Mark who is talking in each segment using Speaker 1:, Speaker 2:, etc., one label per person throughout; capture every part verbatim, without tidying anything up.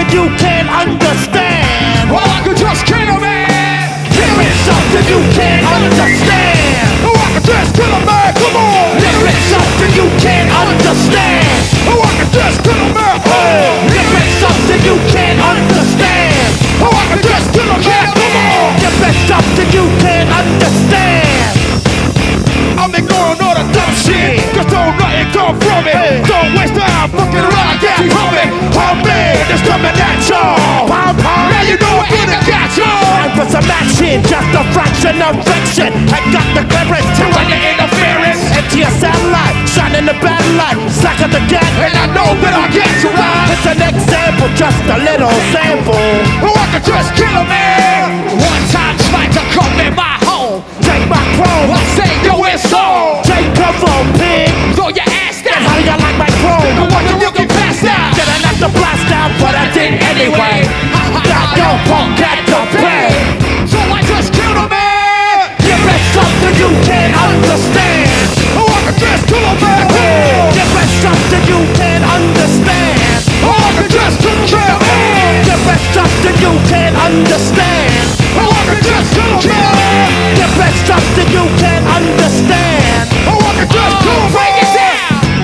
Speaker 1: something you can't understand.
Speaker 2: Or I could just kill a man.
Speaker 1: Give me something you can't understand.
Speaker 2: Or I could just kill a man, come on.
Speaker 1: Give me something you can't understand.
Speaker 2: Or I could just kill a man, oh.
Speaker 1: Give me something you can't understand.
Speaker 2: Or I could just kill a man, come on.
Speaker 1: Give me something you can't understand.
Speaker 2: I'm ignoring all the dumb shit, cause don't nothing come from it.
Speaker 1: Hey.
Speaker 2: Don't waste time fucking around, get humming. Humming, it's coming at y'all.
Speaker 1: Pom pom,
Speaker 2: Now you know I'm gonna catch y'all.
Speaker 1: time for some action, just a fraction of friction. I got the clearance to run the interference. Into your satellite, shining the bad light, slack at the gas,
Speaker 2: And I know that I'll get you right.
Speaker 1: it's an example, just a little sample.
Speaker 2: Or I could just kill a man. One time tried to come in my home.
Speaker 1: Take my chrome,
Speaker 2: I say yo, it's on.
Speaker 1: take cover, pig.
Speaker 2: Throw your ass
Speaker 1: And how
Speaker 2: down.
Speaker 1: you like my chrome?
Speaker 2: And watch you looking past that.
Speaker 1: Did I knock the blast out? But I did anyway. Got your punk at the play.
Speaker 2: So I just killed a man.
Speaker 1: Give me something you can't understand.
Speaker 2: Or I could just kill a man.
Speaker 1: Give me something you can't understand.
Speaker 2: Or I could just kill a man.
Speaker 1: Give me something you can't understand.
Speaker 2: Or I could just kill a man.
Speaker 1: Give me something you can't understand.
Speaker 2: Or I could just kill a man.
Speaker 1: Break it down.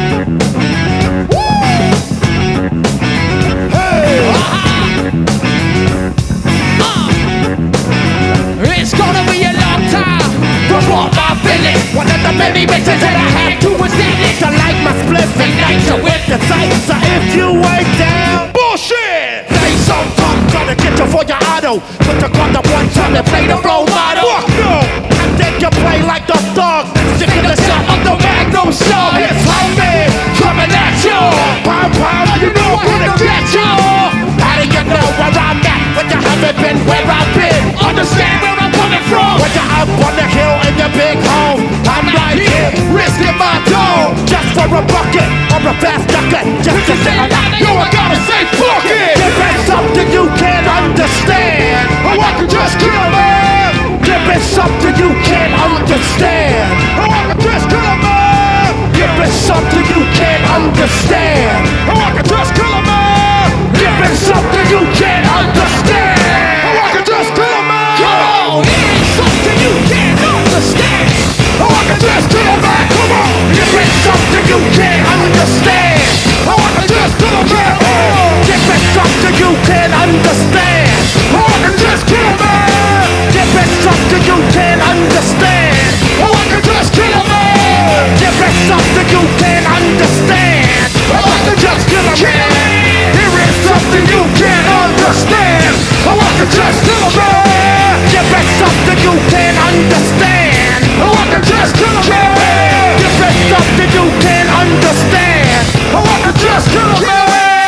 Speaker 2: It's gonna be a long time
Speaker 1: Before my feelings, one of the many bitches that I had to was in it. To like my split and night to with the sight. So if you ain't down,
Speaker 2: bullshit.
Speaker 1: say some fuck, tryna get you for your auto. Put your gun to one time and play the role model.
Speaker 2: Fuck no.
Speaker 1: And then you play like the dog. Stick in the shot of the Magnum shot. It's homie coming at you. Pow pow,
Speaker 2: You know I'm gonna get you.
Speaker 1: how do you know where I'm at when you haven't been where I've been?
Speaker 2: Understand where I'm coming from.
Speaker 1: When you're up on the hill in your big home, I'm right here,
Speaker 2: Risking my dome.
Speaker 1: just for a bucket or a fast ducket. Just to say
Speaker 2: Yo, I gotta say fuck it.
Speaker 1: give me something you can't understand.
Speaker 2: Or I could just kill a man.
Speaker 1: Give me something you can't understand.
Speaker 2: Or I could just kill a man.
Speaker 1: Give me something you can't understand.
Speaker 2: Or I could just kill a man.
Speaker 1: Give me something you can't understand.
Speaker 2: Or I could just kill a man.
Speaker 1: Come on, it's something you can't understand.
Speaker 2: Or I could just kill a man. Come on.
Speaker 1: Give me something you can't understand.
Speaker 2: Or I could just kill a man. Oh.
Speaker 1: Give me something you can't understand.
Speaker 2: Or I could just kill a man.
Speaker 1: Give me something you can't understand.
Speaker 2: Or I could just kill a man.
Speaker 1: Give me something you can't understand.
Speaker 2: Or I could just kill a man.
Speaker 1: Here is something you can't understand.
Speaker 2: Or I could just kill a man.
Speaker 1: Give me something you can't understand.
Speaker 2: Or I could just kill a man.
Speaker 1: Give me something you can't understand.
Speaker 2: Or I could just kill a man.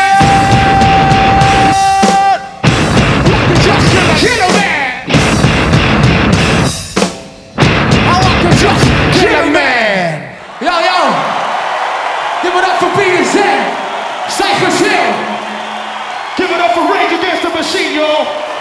Speaker 2: Just kill a kill a man. Or I could just kill a man. Yo, yo. Give it up for B Z. Cypher Hill. Give it up for Rage Against the Machine, y'all.